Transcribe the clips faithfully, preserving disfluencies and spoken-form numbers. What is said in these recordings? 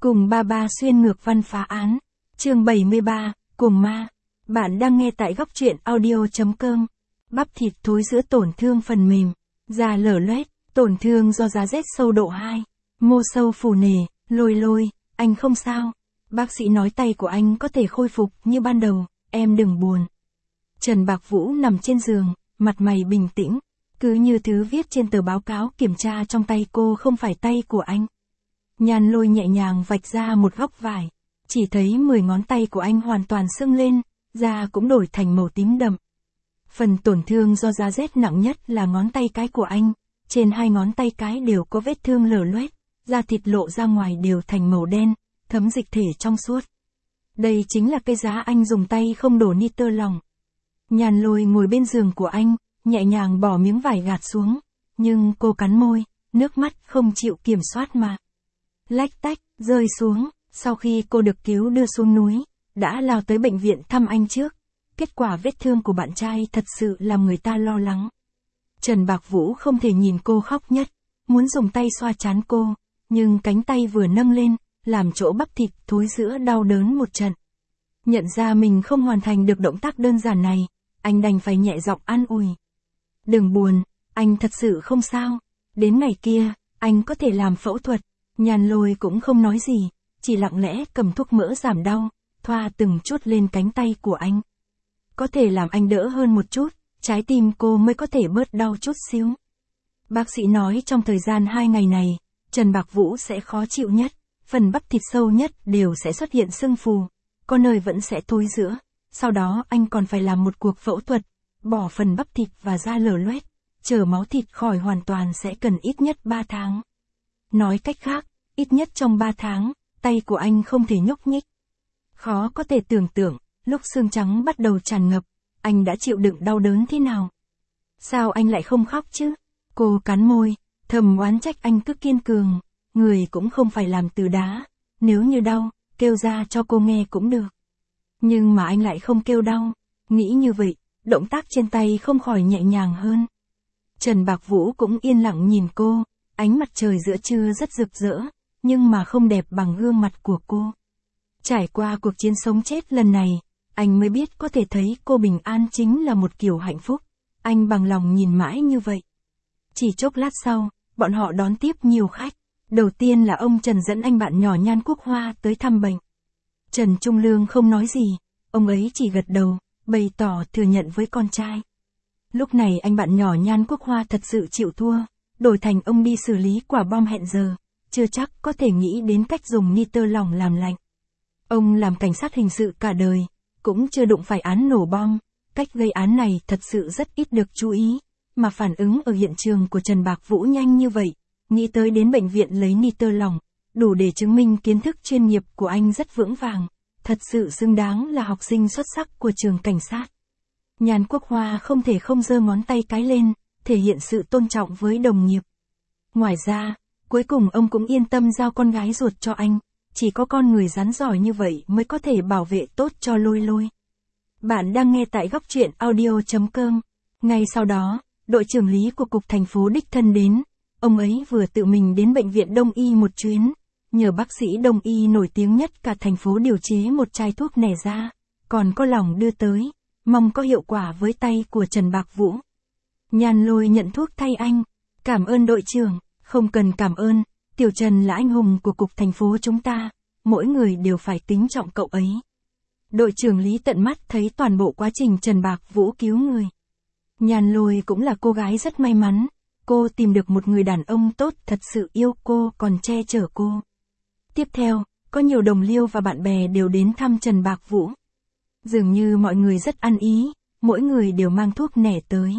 Cùng ba ba xuyên ngược văn phá án. Chương bảy mươi ba, Cuồng ma. Bạn đang nghe tại góc truyện audio chấm com. Bắp thịt thối giữa tổn thương phần mềm. Da lở loét, tổn thương do giá rét sâu độ hai. Mô sâu phù nề, lôi lôi, anh không sao. Bác sĩ nói tay của anh có thể khôi phục như ban đầu, em đừng buồn. Trần Bạc Vũ nằm trên giường, mặt mày bình tĩnh. Cứ như thứ viết trên tờ báo cáo kiểm tra trong tay cô không phải tay của anh. Nhan Lôi nhẹ nhàng vạch ra một góc vải. Chỉ thấy mười ngón tay của anh hoàn toàn sưng lên, da cũng đổi thành màu tím đậm. Phần tổn thương do da rét nặng nhất là ngón tay cái của anh. Trên hai ngón tay cái đều có vết thương lở loét, da thịt lộ ra ngoài đều thành màu đen, thấm dịch thể trong suốt. Đây chính là cái giá anh dùng tay không đổ nitơ lỏng. Nhan Lôi ngồi bên giường của anh, nhẹ nhàng bỏ miếng vải gạt xuống. Nhưng cô cắn môi, nước mắt không chịu kiểm soát mà lách tách, rơi xuống. Sau khi cô được cứu đưa xuống núi, đã lao tới bệnh viện thăm anh trước. Kết quả vết thương của bạn trai thật sự làm người ta lo lắng. Trần Bạc Vũ không thể nhìn cô khóc nhất, muốn dùng tay xoa trán cô, nhưng cánh tay vừa nâng lên, làm chỗ bắp thịt thối giữa đau đớn một trận. Nhận ra mình không hoàn thành được động tác đơn giản này, anh đành phải nhẹ giọng an ủi. Đừng buồn, anh thật sự không sao. Đến ngày kia, anh có thể làm phẫu thuật. Nhan Lôi cũng không nói gì, chỉ lặng lẽ cầm thuốc mỡ giảm đau, thoa từng chút lên cánh tay của anh. Có thể làm anh đỡ hơn một chút, trái tim cô mới có thể bớt đau chút xíu. Bác sĩ nói trong thời gian hai ngày này, Trần Bạc Vũ sẽ khó chịu nhất, phần bắp thịt sâu nhất đều sẽ xuất hiện sưng phù, có nơi vẫn sẽ thối giữa. Sau đó anh còn phải làm một cuộc phẫu thuật, bỏ phần bắp thịt và da lở loét, chờ máu thịt khỏi hoàn toàn sẽ cần ít nhất ba tháng. Nói cách khác, ít nhất trong ba tháng, tay của anh không thể nhúc nhích. Khó có thể tưởng tượng, lúc xương trắng bắt đầu tràn ngập, anh đã chịu đựng đau đớn thế nào. Sao anh lại không khóc chứ? Cô cắn môi, thầm oán trách anh cứ kiên cường, người cũng không phải làm từ đá, nếu như đau, kêu ra cho cô nghe cũng được. Nhưng mà anh lại không kêu đau, nghĩ như vậy, động tác trên tay không khỏi nhẹ nhàng hơn. Trần Bạc Vũ cũng yên lặng nhìn cô, ánh mặt trời giữa trưa rất rực rỡ, nhưng mà không đẹp bằng gương mặt của cô. Trải qua cuộc chiến sống chết lần này, anh mới biết có thể thấy cô bình an chính là một kiểu hạnh phúc. Anh bằng lòng nhìn mãi như vậy. Chỉ chốc lát sau, bọn họ đón tiếp nhiều khách. Đầu tiên là ông Trần dẫn anh bạn nhỏ Nhan Quốc Hoa tới thăm bệnh. Trần Trung Lương không nói gì, ông ấy chỉ gật đầu, bày tỏ thừa nhận với con trai. Lúc này anh bạn nhỏ Nhan Quốc Hoa thật sự chịu thua, đổi thành ông đi xử lý quả bom hẹn giờ, chưa chắc có thể nghĩ đến cách dùng nitơ lỏng làm lạnh. Ông làm cảnh sát hình sự cả đời, cũng chưa đụng phải án nổ bom, cách gây án này thật sự rất ít được chú ý, mà phản ứng ở hiện trường của Trần Bạc Vũ nhanh như vậy, nghĩ tới đến bệnh viện lấy nitơ lỏng, đủ để chứng minh kiến thức chuyên nghiệp của anh rất vững vàng, thật sự xứng đáng là học sinh xuất sắc của trường cảnh sát. Nhan Quốc Hoa không thể không giơ ngón tay cái lên, thể hiện sự tôn trọng với đồng nghiệp. Ngoài ra, cuối cùng ông cũng yên tâm giao con gái ruột cho anh, chỉ có con người rắn giỏi như vậy mới có thể bảo vệ tốt cho Lôi Lôi. Bạn đang nghe tại góc truyện audio chấm com. Ngay sau đó, đội trưởng lý của cục thành phố đích thân đến, ông ấy vừa tự mình đến bệnh viện Đông Y một chuyến, nhờ bác sĩ Đông Y nổi tiếng nhất cả thành phố điều chế một chai thuốc nẻ ra, còn có lòng đưa tới, mong có hiệu quả với tay của Trần Bạc Vũ. Nhan Lôi nhận thuốc thay anh, cảm ơn đội trưởng, không cần cảm ơn, Tiểu Trần là anh hùng của cục thành phố chúng ta, mỗi người đều phải kính trọng cậu ấy. Đội trưởng Lý tận mắt thấy toàn bộ quá trình Trần Bạc Vũ cứu người. Nhan Lôi cũng là cô gái rất may mắn, cô tìm được một người đàn ông tốt thật sự yêu cô còn che chở cô. Tiếp theo, có nhiều đồng liêu và bạn bè đều đến thăm Trần Bạc Vũ. Dường như mọi người rất ăn ý, mỗi người đều mang thuốc nẻ tới.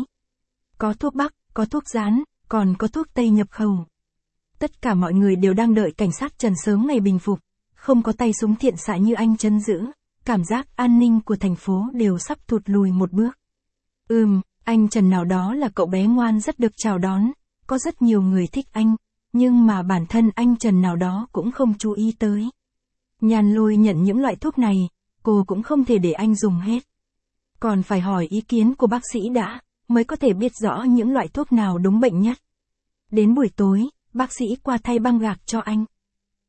Có thuốc Bắc, có thuốc rán, còn có thuốc Tây nhập khẩu. Tất cả mọi người đều đang đợi cảnh sát Trần sớm ngày bình phục, không có tay súng thiện xạ như anh trấn giữ, cảm giác an ninh của thành phố đều sắp thụt lùi một bước. Ừm, anh Trần nào đó là cậu bé ngoan rất được chào đón, có rất nhiều người thích anh, nhưng mà bản thân anh Trần nào đó cũng không chú ý tới. Nhan Lôi nhận những loại thuốc này, cô cũng không thể để anh dùng hết. Còn phải hỏi ý kiến của bác sĩ đã, mới có thể biết rõ những loại thuốc nào đúng bệnh nhất. Đến buổi tối, bác sĩ qua thay băng gạc cho anh.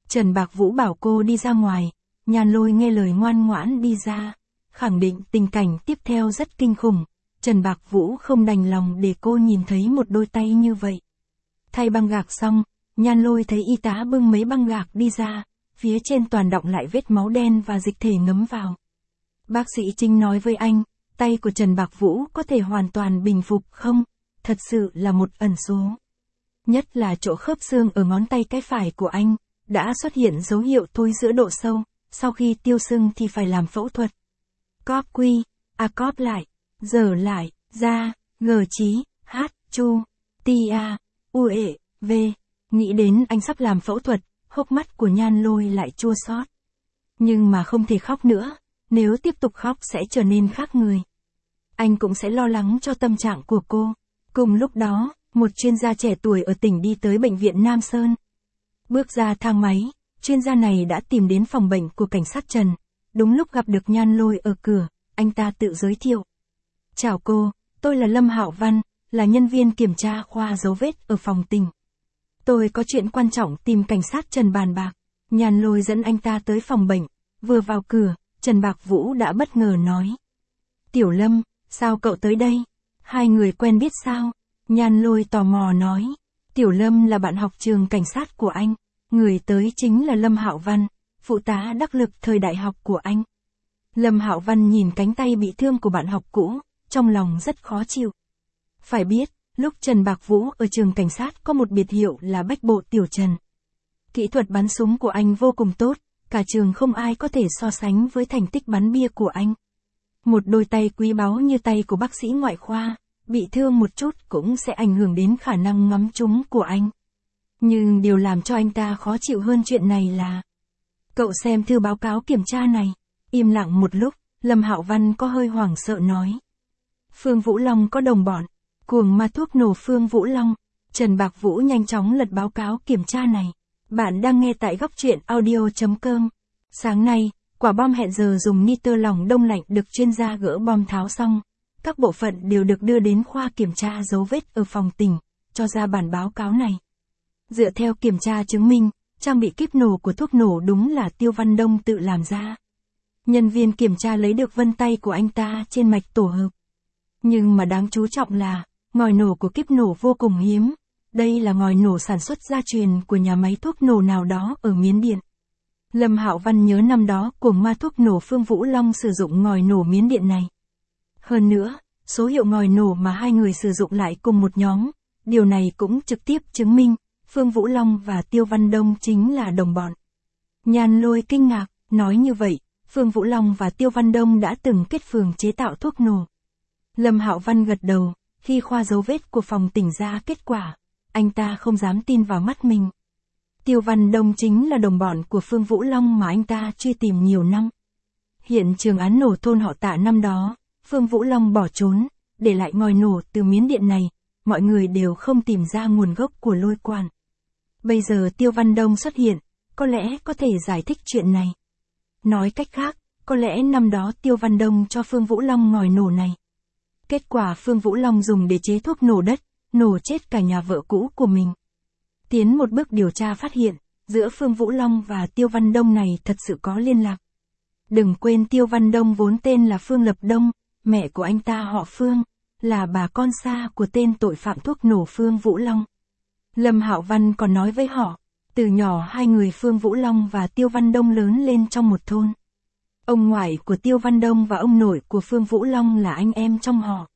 Trần Bạc Vũ bảo cô đi ra ngoài, Nhan Lôi nghe lời ngoan ngoãn đi ra, khẳng định tình cảnh tiếp theo rất kinh khủng. Trần Bạc Vũ không đành lòng để cô nhìn thấy một đôi tay như vậy. Thay băng gạc xong, Nhan Lôi thấy y tá bưng mấy băng gạc đi ra, phía trên toàn đọng lại vết máu đen và dịch thể ngấm vào. Bác sĩ Trinh nói với anh, tay của Trần Bạc Vũ có thể hoàn toàn bình phục không? Thật sự là một ẩn số. Nhất là chỗ khớp xương ở ngón tay cái phải của anh, đã xuất hiện dấu hiệu thối rữa độ sâu, sau khi tiêu sưng thì phải làm phẫu thuật. Cóp quy, a cóp lại, dở lại, ra, gờ chí, hát, chu, ti a, u ệ, v. Nghĩ đến anh sắp làm phẫu thuật, hốc mắt của Nhan Lôi lại chua xót. Nhưng mà không thể khóc nữa, nếu tiếp tục khóc sẽ trở nên khác người. Anh cũng sẽ lo lắng cho tâm trạng của cô. Cùng lúc đó, một chuyên gia trẻ tuổi ở tỉnh đi tới bệnh viện Nam Sơn. Bước ra thang máy, chuyên gia này đã tìm đến phòng bệnh của cảnh sát Trần. Đúng lúc gặp được Nhan Lôi ở cửa, anh ta tự giới thiệu. Chào cô, tôi là Lâm Hạo Văn, là nhân viên kiểm tra khoa dấu vết ở phòng tỉnh. Tôi có chuyện quan trọng tìm cảnh sát Trần bàn bạc. Nhan Lôi dẫn anh ta tới phòng bệnh, vừa vào cửa, Trần Bạc Vũ đã bất ngờ nói. Tiểu Lâm, sao cậu tới đây? Hai người quen biết sao? Nhan Lôi tò mò nói. Tiểu Lâm là bạn học trường cảnh sát của anh, người tới chính là Lâm Hạo Văn, phụ tá đắc lực thời đại học của anh. Lâm Hạo Văn nhìn cánh tay bị thương của bạn học cũ, trong lòng rất khó chịu. Phải biết, lúc Trần Bạc Vũ ở trường cảnh sát có một biệt hiệu là Bách Bộ Tiểu Trần. Kỹ thuật bắn súng của anh vô cùng tốt, cả trường không ai có thể so sánh với thành tích bắn bia của anh. Một đôi tay quý báu như tay của bác sĩ ngoại khoa, bị thương một chút cũng sẽ ảnh hưởng đến khả năng ngắm trúng của anh. Nhưng điều làm cho anh ta khó chịu hơn chuyện này là... Cậu xem thư báo cáo kiểm tra này. Im lặng một lúc, Lâm Hạo Văn có hơi hoảng sợ nói. Phương Vũ Long có đồng bọn, cuồng ma thuốc nổ Phương Vũ Long. Trần Bạc Vũ nhanh chóng lật báo cáo kiểm tra này. Bạn đang nghe tại góc truyện audio chấm com. Sáng nay, quả bom hẹn giờ dùng nitơ lỏng đông lạnh được chuyên gia gỡ bom tháo xong. Các bộ phận đều được đưa đến khoa kiểm tra dấu vết ở phòng tỉnh, cho ra bản báo cáo này. Dựa theo kiểm tra chứng minh, trang bị kíp nổ của thuốc nổ đúng là Tiêu Văn Đông tự làm ra. Nhân viên kiểm tra lấy được vân tay của anh ta trên mạch tổ hợp. Nhưng mà đáng chú trọng là, ngòi nổ của kíp nổ vô cùng hiếm. Đây là ngòi nổ sản xuất gia truyền của nhà máy thuốc nổ nào đó ở Miến Điện. Lâm Hạo Văn nhớ năm đó cuồng ma thuốc nổ Phương Vũ Long sử dụng ngòi nổ Miến Điện này. Hơn nữa, số hiệu ngòi nổ mà hai người sử dụng lại cùng một nhóm, điều này cũng trực tiếp chứng minh, Phương Vũ Long và Tiêu Văn Đông chính là đồng bọn. Nhan Lôi kinh ngạc, nói như vậy, Phương Vũ Long và Tiêu Văn Đông đã từng kết phường chế tạo thuốc nổ. Lâm Hạo Văn gật đầu, khi khoa dấu vết của phòng tỉnh ra kết quả, anh ta không dám tin vào mắt mình. Tiêu Văn Đông chính là đồng bọn của Phương Vũ Long mà anh ta truy tìm nhiều năm. Hiện trường án nổ thôn họ Tạ năm đó, Phương Vũ Long bỏ trốn, để lại ngòi nổ từ Miến Điện này, mọi người đều không tìm ra nguồn gốc của lôi quan. Bây giờ Tiêu Văn Đông xuất hiện, có lẽ có thể giải thích chuyện này. Nói cách khác, có lẽ năm đó Tiêu Văn Đông cho Phương Vũ Long ngòi nổ này. Kết quả Phương Vũ Long dùng để chế thuốc nổ đất, nổ chết cả nhà vợ cũ của mình. Tiến một bước điều tra phát hiện, giữa Phương Vũ Long và Tiêu Văn Đông này thật sự có liên lạc. Đừng quên Tiêu Văn Đông vốn tên là Phương Lập Đông, mẹ của anh ta họ Phương, là bà con xa của tên tội phạm thuốc nổ Phương Vũ Long. Lâm Hạo Văn còn nói với họ, từ nhỏ hai người Phương Vũ Long và Tiêu Văn Đông lớn lên trong một thôn. Ông ngoại của Tiêu Văn Đông và ông nội của Phương Vũ Long là anh em trong họ.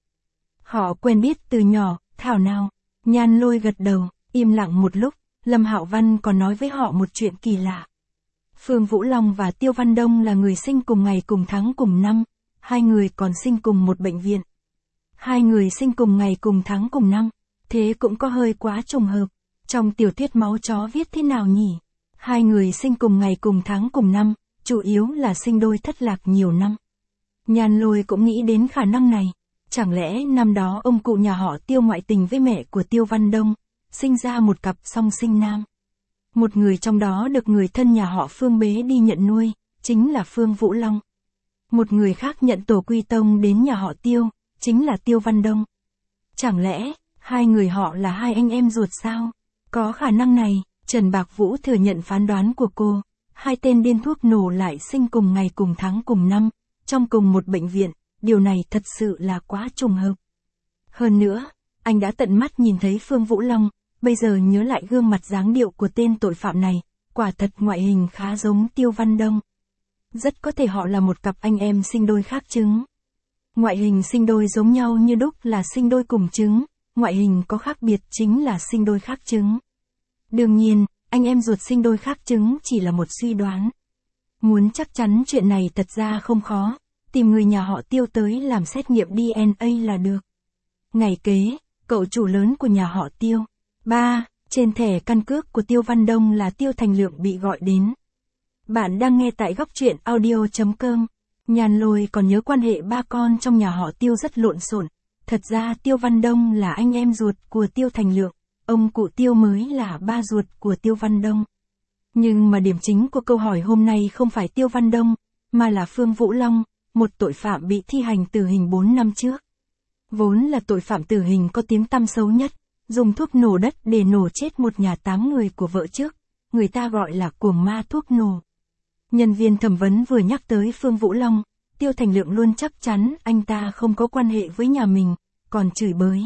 Họ quen biết từ nhỏ, thảo nào. Nhan Lôi gật đầu, im lặng một lúc, Lâm Hạo Văn còn nói với họ một chuyện kỳ lạ. Phương Vũ Long và Tiêu Văn Đông là người sinh cùng ngày cùng tháng cùng năm, hai người còn sinh cùng một bệnh viện. Hai người sinh cùng ngày cùng tháng cùng năm, thế cũng có hơi quá trùng hợp. Trong tiểu thuyết Máu Chó viết thế nào nhỉ? Hai người sinh cùng ngày cùng tháng cùng năm, chủ yếu là sinh đôi thất lạc nhiều năm. Nhan Lôi cũng nghĩ đến khả năng này. Chẳng lẽ năm đó ông cụ nhà họ Tiêu ngoại tình với mẹ của Tiêu Văn Đông, sinh ra một cặp song sinh nam. Một người trong đó được người thân nhà họ Phương bế đi nhận nuôi, chính là Phương Vũ Long. Một người khác nhận tổ quy tông đến nhà họ Tiêu, chính là Tiêu Văn Đông. Chẳng lẽ, hai người họ là hai anh em ruột sao? Có khả năng này, Trần Bạc Vũ thừa nhận phán đoán của cô, hai tên điên thuốc nổ lại sinh cùng ngày cùng tháng cùng năm, trong cùng một bệnh viện, điều này thật sự là quá trùng hợp. Hơn nữa, anh đã tận mắt nhìn thấy Phương Vũ Long, bây giờ nhớ lại gương mặt dáng điệu của tên tội phạm này, quả thật ngoại hình khá giống Tiêu Văn Đông. Rất có thể họ là một cặp anh em sinh đôi khác trứng. Ngoại hình sinh đôi giống nhau như đúc là sinh đôi cùng trứng, ngoại hình có khác biệt chính là sinh đôi khác trứng. Đương nhiên, anh em ruột sinh đôi khác trứng chỉ là một suy đoán. Muốn chắc chắn chuyện này thật ra không khó, tìm người nhà họ Tiêu tới làm xét nghiệm đê en a là được. Ngày kế, cậu chủ lớn của nhà họ Tiêu, ba, trên thẻ căn cước của Tiêu Văn Đông là Tiêu Thành Lượng bị gọi đến. Bạn đang nghe tại góc truyện audio.com. Nhàn Lôi còn nhớ quan hệ ba con trong nhà họ Tiêu rất lộn xộn. Thật ra Tiêu Văn Đông là anh em ruột của Tiêu Thành Lượng, ông cụ Tiêu mới là ba ruột của Tiêu Văn Đông. Nhưng mà điểm chính của câu hỏi hôm nay không phải Tiêu Văn Đông, mà là Phương Vũ Long, một tội phạm bị thi hành tử hình bốn năm trước. Vốn là tội phạm tử hình có tiếng tăm xấu nhất, dùng thuốc nổ đất để nổ chết một nhà tám người của vợ trước, người ta gọi là cuồng ma thuốc nổ. Nhân viên thẩm vấn vừa nhắc tới Phương Vũ Long, Tiêu Thành Lượng luôn chắc chắn anh ta không có quan hệ với nhà mình, còn chửi bới.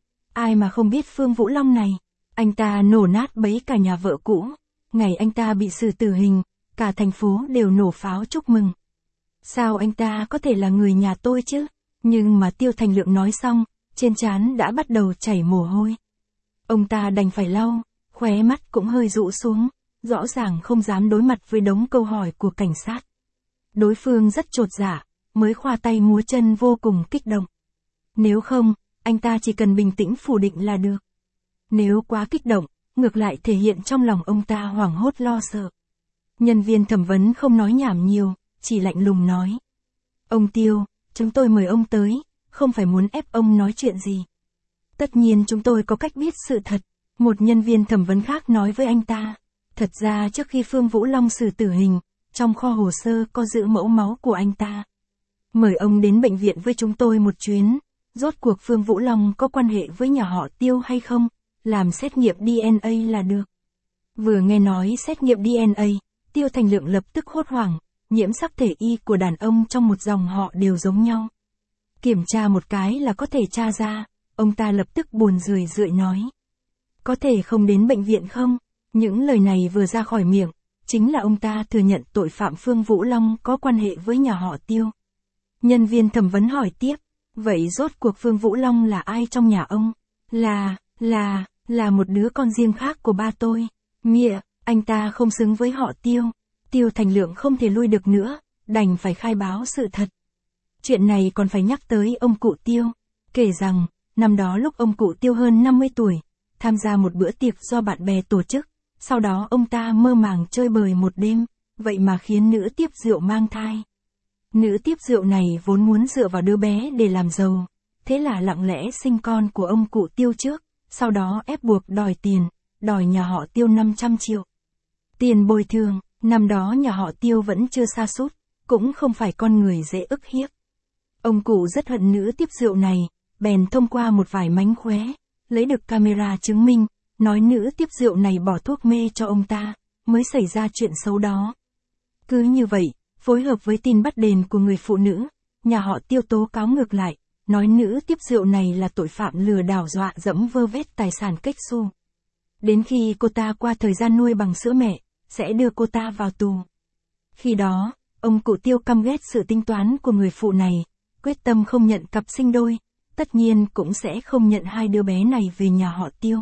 Ai mà không biết Phương Vũ Long này, anh ta nổ nát bấy cả nhà vợ cũ, ngày anh ta bị xử tử hình, cả thành phố đều nổ pháo chúc mừng. Sao anh ta có thể là người nhà tôi chứ? Nhưng mà Tiêu Thành Lượng nói xong, trên trán đã bắt đầu chảy mồ hôi. Ông ta đành phải lau, khóe mắt cũng hơi rũ xuống, rõ ràng không dám đối mặt với đống câu hỏi của cảnh sát. Đối phương rất chột dạ, mới khoa tay múa chân vô cùng kích động. Nếu không, anh ta chỉ cần bình tĩnh phủ định là được. Nếu quá kích động, ngược lại thể hiện trong lòng ông ta hoảng hốt lo sợ. Nhân viên thẩm vấn không nói nhảm nhiều, chỉ lạnh lùng nói. Ông Tiêu, chúng tôi mời ông tới, không phải muốn ép ông nói chuyện gì. Tất nhiên chúng tôi có cách biết sự thật, một nhân viên thẩm vấn khác nói với anh ta. Thật ra trước khi Phương Vũ Long xử tử hình, trong kho hồ sơ có giữ mẫu máu của anh ta. Mời ông đến bệnh viện với chúng tôi một chuyến, rốt cuộc Phương Vũ Long có quan hệ với nhà họ Tiêu hay không, làm xét nghiệm đê en a là được. Vừa nghe nói xét nghiệm đê en a, Tiêu Thành Lượng lập tức hốt hoảng, nhiễm sắc thể y của đàn ông trong một dòng họ đều giống nhau. Kiểm tra một cái là có thể tra ra, ông ta lập tức buồn rười rượi nói. Có thể không đến bệnh viện không? Những lời này vừa ra khỏi miệng, chính là ông ta thừa nhận tội phạm Phương Vũ Long có quan hệ với nhà họ Tiêu. Nhân viên thẩm vấn hỏi tiếp, vậy rốt cuộc Phương Vũ Long là ai trong nhà ông? Là, là, là một đứa con riêng khác của ba tôi. Mịa, anh ta không xứng với họ Tiêu. Tiêu Thành Lượng không thể lui được nữa, đành phải khai báo sự thật. Chuyện này còn phải nhắc tới ông cụ Tiêu. Kể rằng, năm đó lúc ông cụ Tiêu hơn năm mươi tuổi, tham gia một bữa tiệc do bạn bè tổ chức. Sau đó ông ta mơ màng chơi bời một đêm, vậy mà khiến nữ tiếp rượu mang thai. Nữ tiếp rượu này vốn muốn dựa vào đứa bé để làm giàu, thế là lặng lẽ sinh con của ông cụ Tiêu trước, sau đó ép buộc đòi tiền, đòi nhà họ Tiêu năm trăm triệu. Tiền bồi thường, năm đó nhà họ Tiêu vẫn chưa sa sút, cũng không phải con người dễ ức hiếp. Ông cụ rất hận nữ tiếp rượu này, bèn thông qua một vài mánh khóe, lấy được camera chứng minh, nói nữ tiếp rượu này bỏ thuốc mê cho ông ta, mới xảy ra chuyện xấu đó. Cứ như vậy, phối hợp với tin bắt đền của người phụ nữ, nhà họ Tiêu tố cáo ngược lại, nói nữ tiếp rượu này là tội phạm lừa đảo dọa dẫm vơ vét tài sản kếch xu. Đến khi cô ta qua thời gian nuôi bằng sữa mẹ, sẽ đưa cô ta vào tù. Khi đó, ông cụ Tiêu căm ghét sự tính toán của người phụ này, quyết tâm không nhận cặp sinh đôi, tất nhiên cũng sẽ không nhận hai đứa bé này về nhà họ Tiêu.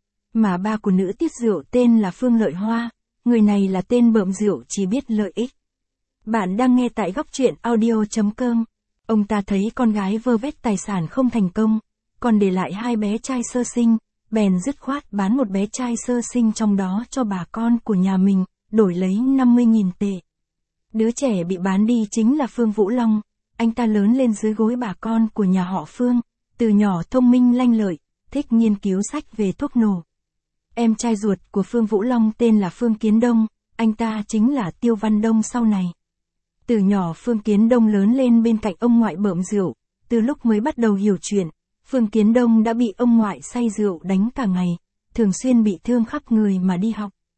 Mà ba của nữ tiếp rượu tên là Phương Lợi Hoa, người này là tên bợm rượu chỉ biết lợi ích. Bạn đang nghe tại góc truyện audio.com. Ông ta thấy con gái vơ vét tài sản không thành công, còn để lại hai bé trai sơ sinh, bèn dứt khoát bán một bé trai sơ sinh trong đó cho bà con của nhà mình, đổi lấy năm mươi nghìn tệ. Đứa trẻ bị bán đi chính là Phương Vũ Long, anh ta lớn lên dưới gối bà con của nhà họ Phương, từ nhỏ thông minh lanh lợi, thích nghiên cứu sách về thuốc nổ. Em trai ruột của Phương Vũ Long tên là Phương Kiến Đông, anh ta chính là Tiêu Văn Đông sau này. Từ nhỏ Phương Kiến Đông lớn lên bên cạnh ông ngoại bợm rượu, từ lúc mới bắt đầu hiểu chuyện, Phương Kiến Đông đã bị ông ngoại say rượu đánh cả ngày, thường xuyên bị thương khắp người mà đi học.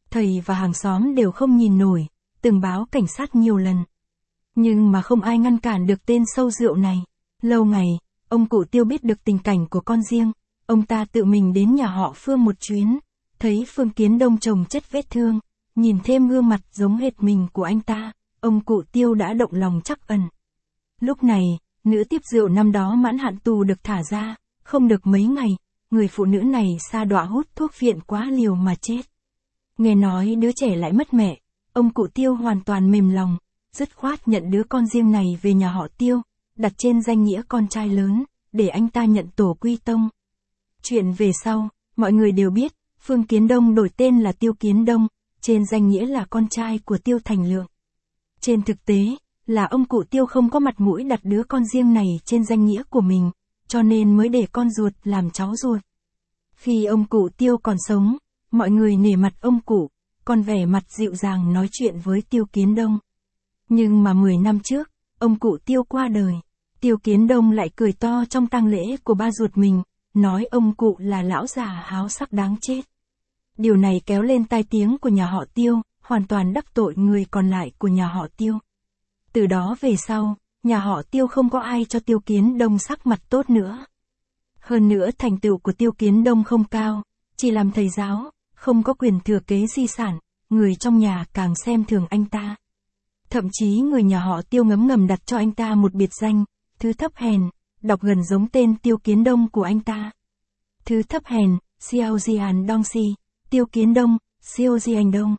Thầy và hàng xóm đều không nhìn nổi, từng báo cảnh sát nhiều lần. Nhưng mà không ai ngăn cản được tên sâu rượu này. Lâu ngày, ông cụ Tiêu biết được tình cảnh của con riêng, ông ta tự mình đến nhà họ Phương một chuyến, thấy Phương Kiến Đông chồng chất vết thương, nhìn thêm gương mặt giống hệt mình của anh ta, ông cụ Tiêu đã động lòng trắc ẩn. Lúc này, nữ tiếp rượu năm đó mãn hạn tù được thả ra, không được mấy ngày, người phụ nữ này sa đọa hút thuốc phiện quá liều mà chết. Nghe nói đứa trẻ lại mất mẹ, ông cụ Tiêu hoàn toàn mềm lòng, dứt khoát nhận đứa con riêng này về nhà họ Tiêu, đặt trên danh nghĩa con trai lớn, để anh ta nhận tổ quy tông. Chuyện về sau, mọi người đều biết, Phương Kiến Đông đổi tên là Tiêu Kiến Đông, trên danh nghĩa là con trai của Tiêu Thành Lượng. Trên thực tế, là ông cụ Tiêu không có mặt mũi đặt đứa con riêng này trên danh nghĩa của mình, cho nên mới để con ruột làm cháu ruột. Khi ông cụ Tiêu còn sống, mọi người nể mặt ông cụ, còn vẻ mặt dịu dàng nói chuyện với Tiêu Kiến Đông. Nhưng mà mười năm trước, ông cụ Tiêu qua đời, Tiêu Kiến Đông lại cười to trong tang lễ của ba ruột mình, nói ông cụ là lão già háo sắc đáng chết. Điều này kéo lên tai tiếng của nhà họ Tiêu, hoàn toàn đắc tội người còn lại của nhà họ Tiêu. Từ đó về sau, nhà họ Tiêu không có ai cho Tiêu Kiến Đông sắc mặt tốt nữa. Hơn nữa thành tựu của Tiêu Kiến Đông không cao, chỉ làm thầy giáo, không có quyền thừa kế di sản, người trong nhà càng xem thường anh ta. Thậm chí người nhà họ Tiêu ngấm ngầm đặt cho anh ta một biệt danh, Thứ Thấp Hèn, đọc gần giống tên Tiêu Kiến Đông của anh ta. Thứ Thấp Hèn, Xiao Jian Dong Si, Tiêu Kiến Đông, Xiao Jian Đông.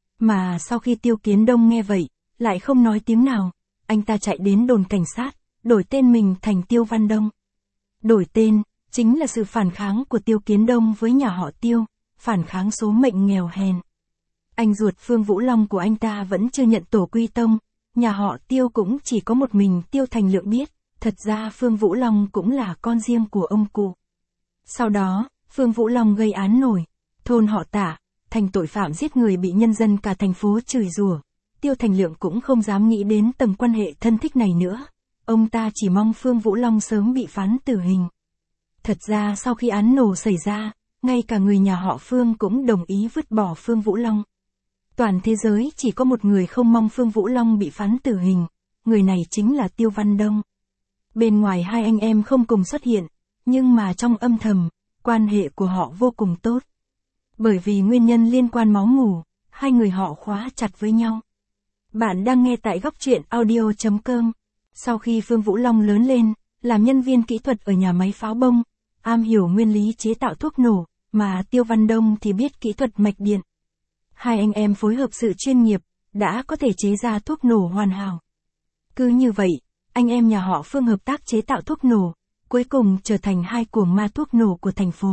Mà sau khi Tiêu Kiến Đông nghe vậy, lại không nói tiếng nào, anh ta chạy đến đồn cảnh sát, đổi tên mình thành Tiêu Văn Đông. Đổi tên, chính là sự phản kháng của Tiêu Kiến Đông với nhà họ Tiêu, phản kháng số mệnh nghèo hèn. Anh ruột Phương Vũ Long của anh ta vẫn chưa nhận tổ quy tông, nhà họ Tiêu cũng chỉ có một mình Tiêu Thành Lượng biết, thật ra Phương Vũ Long cũng là con riêng của ông cụ. Sau đó, Phương Vũ Long gây án nổi, thôn họ Tả, thành tội phạm giết người bị nhân dân cả thành phố chửi rủa. Tiêu Thành Lượng cũng không dám nghĩ đến tầng quan hệ thân thích này nữa, ông ta chỉ mong Phương Vũ Long sớm bị phán tử hình. Thật ra sau khi án nổ xảy ra, ngay cả người nhà họ Phương cũng đồng ý vứt bỏ Phương Vũ Long. Toàn thế giới chỉ có một người không mong Phương Vũ Long bị phán tử hình, người này chính là Tiêu Văn Đông. Bên ngoài hai anh em không cùng xuất hiện, nhưng mà trong âm thầm, quan hệ của họ vô cùng tốt. Bởi vì nguyên nhân liên quan máu mủ, hai người họ khóa chặt với nhau. Bạn đang nghe tại góc truyện audio chấm com. Sau khi Phương Vũ Long lớn lên, làm nhân viên kỹ thuật ở nhà máy pháo bông, am hiểu nguyên lý chế tạo thuốc nổ, mà Tiêu Văn Đông thì biết kỹ thuật mạch điện. Hai anh em phối hợp sự chuyên nghiệp, đã có thể chế ra thuốc nổ hoàn hảo. Cứ như vậy, anh em nhà họ Phương hợp tác chế tạo thuốc nổ, cuối cùng trở thành hai cuồng ma thuốc nổ của thành phố.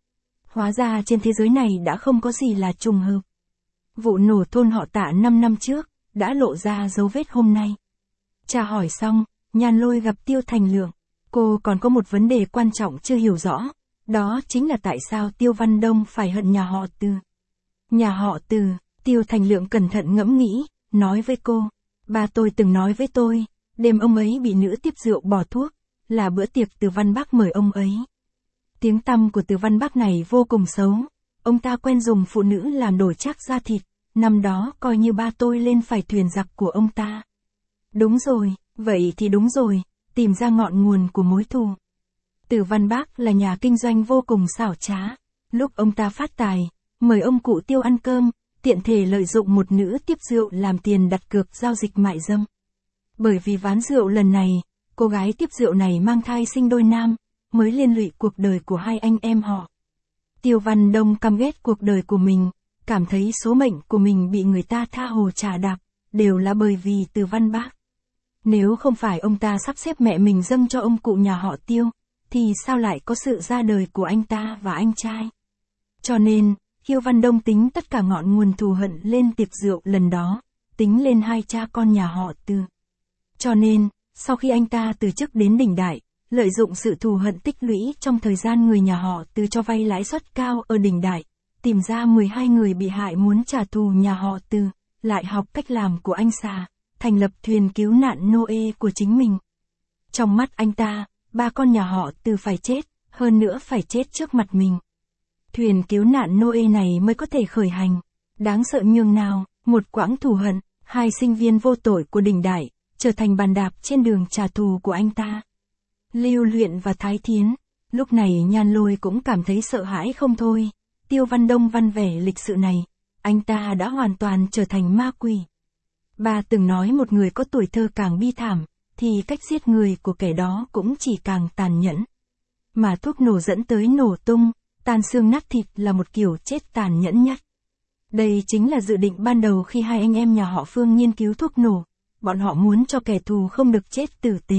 Hóa ra trên thế giới này đã không có gì là trùng hợp. Vụ nổ thôn họ Tạ năm năm trước, đã lộ ra dấu vết hôm nay. Tra hỏi xong, Nhan Lôi gặp Tiêu Thành Lượng. Cô còn có một vấn đề quan trọng chưa hiểu rõ, đó chính là tại sao Tiêu Văn Đông phải hận nhà họ Từ. Nhà họ Từ, Tiêu Thành Lượng cẩn thận ngẫm nghĩ, nói với cô, ba tôi từng nói với tôi, đêm ông ấy bị nữ tiếp rượu bỏ thuốc, là bữa tiệc Từ Văn Bắc mời ông ấy. Tiếng tăm của Từ Văn Bắc này vô cùng xấu, ông ta quen dùng phụ nữ làm đổi trác da thịt, năm đó coi như ba tôi lên phải thuyền giặc của ông ta. Đúng rồi, vậy thì đúng rồi, tìm ra ngọn nguồn của mối thù. Từ Văn Bắc là nhà kinh doanh vô cùng xảo trá, lúc ông ta phát tài, mời ông cụ Tiêu ăn cơm, tiện thể lợi dụng một nữ tiếp rượu làm tiền đặt cược giao dịch mại dâm. Bởi vì ván rượu lần này, cô gái tiếp rượu này mang thai sinh đôi nam, mới liên lụy cuộc đời của hai anh em họ. Tiêu Văn Đông căm ghét cuộc đời của mình, cảm thấy số mệnh của mình bị người ta tha hồ trà đạp, đều là bởi vì Từ Văn Bắc. Nếu không phải ông ta sắp xếp mẹ mình dâng cho ông cụ nhà họ Tiêu, thì sao lại có sự ra đời của anh ta và anh trai. Cho nên, Tiêu Văn Đông tính tất cả ngọn nguồn thù hận lên tiệc rượu lần đó, tính lên hai cha con nhà họ Từ. Cho nên, sau khi anh ta từ chức đến đỉnh đại, lợi dụng sự thù hận tích lũy trong thời gian người nhà họ Từ cho vay lãi suất cao ở đỉnh đại, tìm ra mười hai người bị hại muốn trả thù nhà họ Từ, lại học cách làm của anh xà, thành lập thuyền cứu nạn Noe của chính mình. Trong mắt anh ta, ba con nhà họ Từ phải chết, hơn nữa phải chết trước mặt mình. Thuyền cứu nạn Noe này mới có thể khởi hành. Đáng sợ nhường nào, một quãng thù hận, hai sinh viên vô tội của Đình Đại, trở thành bàn đạp trên đường trả thù của anh ta. Lưu Luyện và Thái Thiến, lúc này Nhan Lôi cũng cảm thấy sợ hãi không thôi. Tiêu Văn Đông văn vẻ lịch sự này, anh ta đã hoàn toàn trở thành ma quỷ. Bà từng nói một người có tuổi thơ càng bi thảm, thì cách giết người của kẻ đó cũng chỉ càng tàn nhẫn. Mà thuốc nổ dẫn tới nổ tung, tan xương nát thịt là một kiểu chết tàn nhẫn nhất. Đây chính là dự định ban đầu khi hai anh em nhà họ Phương nghiên cứu thuốc nổ, bọn họ muốn cho kẻ thù không được chết tử tế.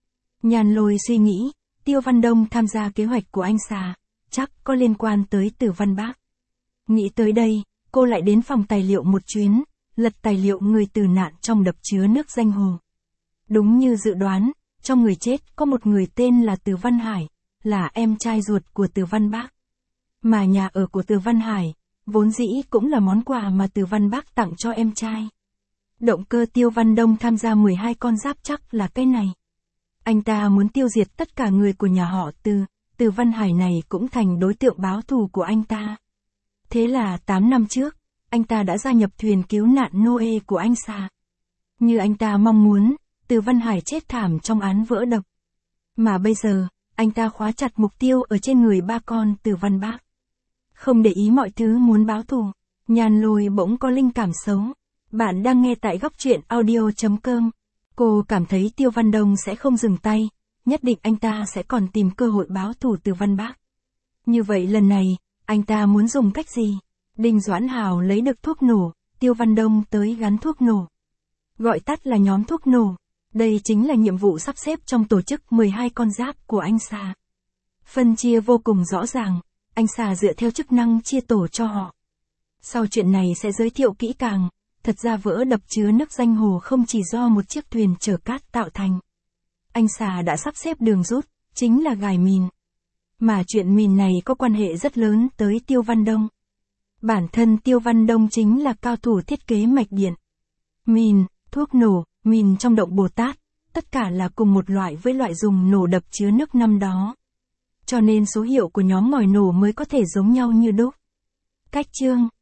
Nhan Lôi suy nghĩ, Tiêu Văn Đông tham gia kế hoạch của anh Xà, chắc có liên quan tới Từ Văn Bác. Nghĩ tới đây, cô lại đến phòng tài liệu một chuyến, lật tài liệu người tử nạn trong đập chứa nước Danh Hồ. Đúng như dự đoán, trong người chết có một người tên là Từ Văn Hải, là em trai ruột của Từ Văn Bác. Mà nhà ở của Từ Văn Hải, vốn dĩ cũng là món quà mà Từ Văn Bác tặng cho em trai. Động cơ Tiêu Văn Đông tham gia mười hai con giáp chắc là cái này. Anh ta muốn tiêu diệt tất cả người của nhà họ Từ, Từ Văn Hải này cũng thành đối tượng báo thù của anh ta. Thế là tám năm trước, anh ta đã gia nhập thuyền cứu nạn Noe của anh Xà. Như anh ta mong muốn, Từ Văn Hải chết thảm trong án vỡ đập. Mà bây giờ, anh ta khóa chặt mục tiêu ở trên người ba con Từ Văn Bác. Không để ý mọi thứ muốn báo thù, Nhan Lôi bỗng có linh cảm xấu. Bạn đang nghe tại góc truyện audio chấm com. Cô cảm thấy Tiêu Văn Đông sẽ không dừng tay, nhất định anh ta sẽ còn tìm cơ hội báo thù Từ Văn Bác. Như vậy lần này, anh ta muốn dùng cách gì? Đinh Doãn Hào lấy được thuốc nổ, Tiêu Văn Đông tới gắn thuốc nổ. Gọi tắt là nhóm thuốc nổ. Đây chính là nhiệm vụ sắp xếp trong tổ chức mười hai con giáp của anh Xà. Phân chia vô cùng rõ ràng, anh Xà dựa theo chức năng chia tổ cho họ. Sau chuyện này sẽ giới thiệu kỹ càng, thật ra vỡ đập chứa nước Danh Hồ không chỉ do một chiếc thuyền chở cát tạo thành. Anh Xà đã sắp xếp đường rút, chính là gài mìn. Mà chuyện mìn này có quan hệ rất lớn tới Tiêu Văn Đông. Bản thân Tiêu Văn Đông chính là cao thủ thiết kế mạch điện. Mìn, thuốc nổ, mìn trong động Bồ Tát, tất cả là cùng một loại với loại dùng nổ đập chứa nước năm đó. Cho nên số hiệu của nhóm ngòi nổ mới có thể giống nhau như đúc. Cách chương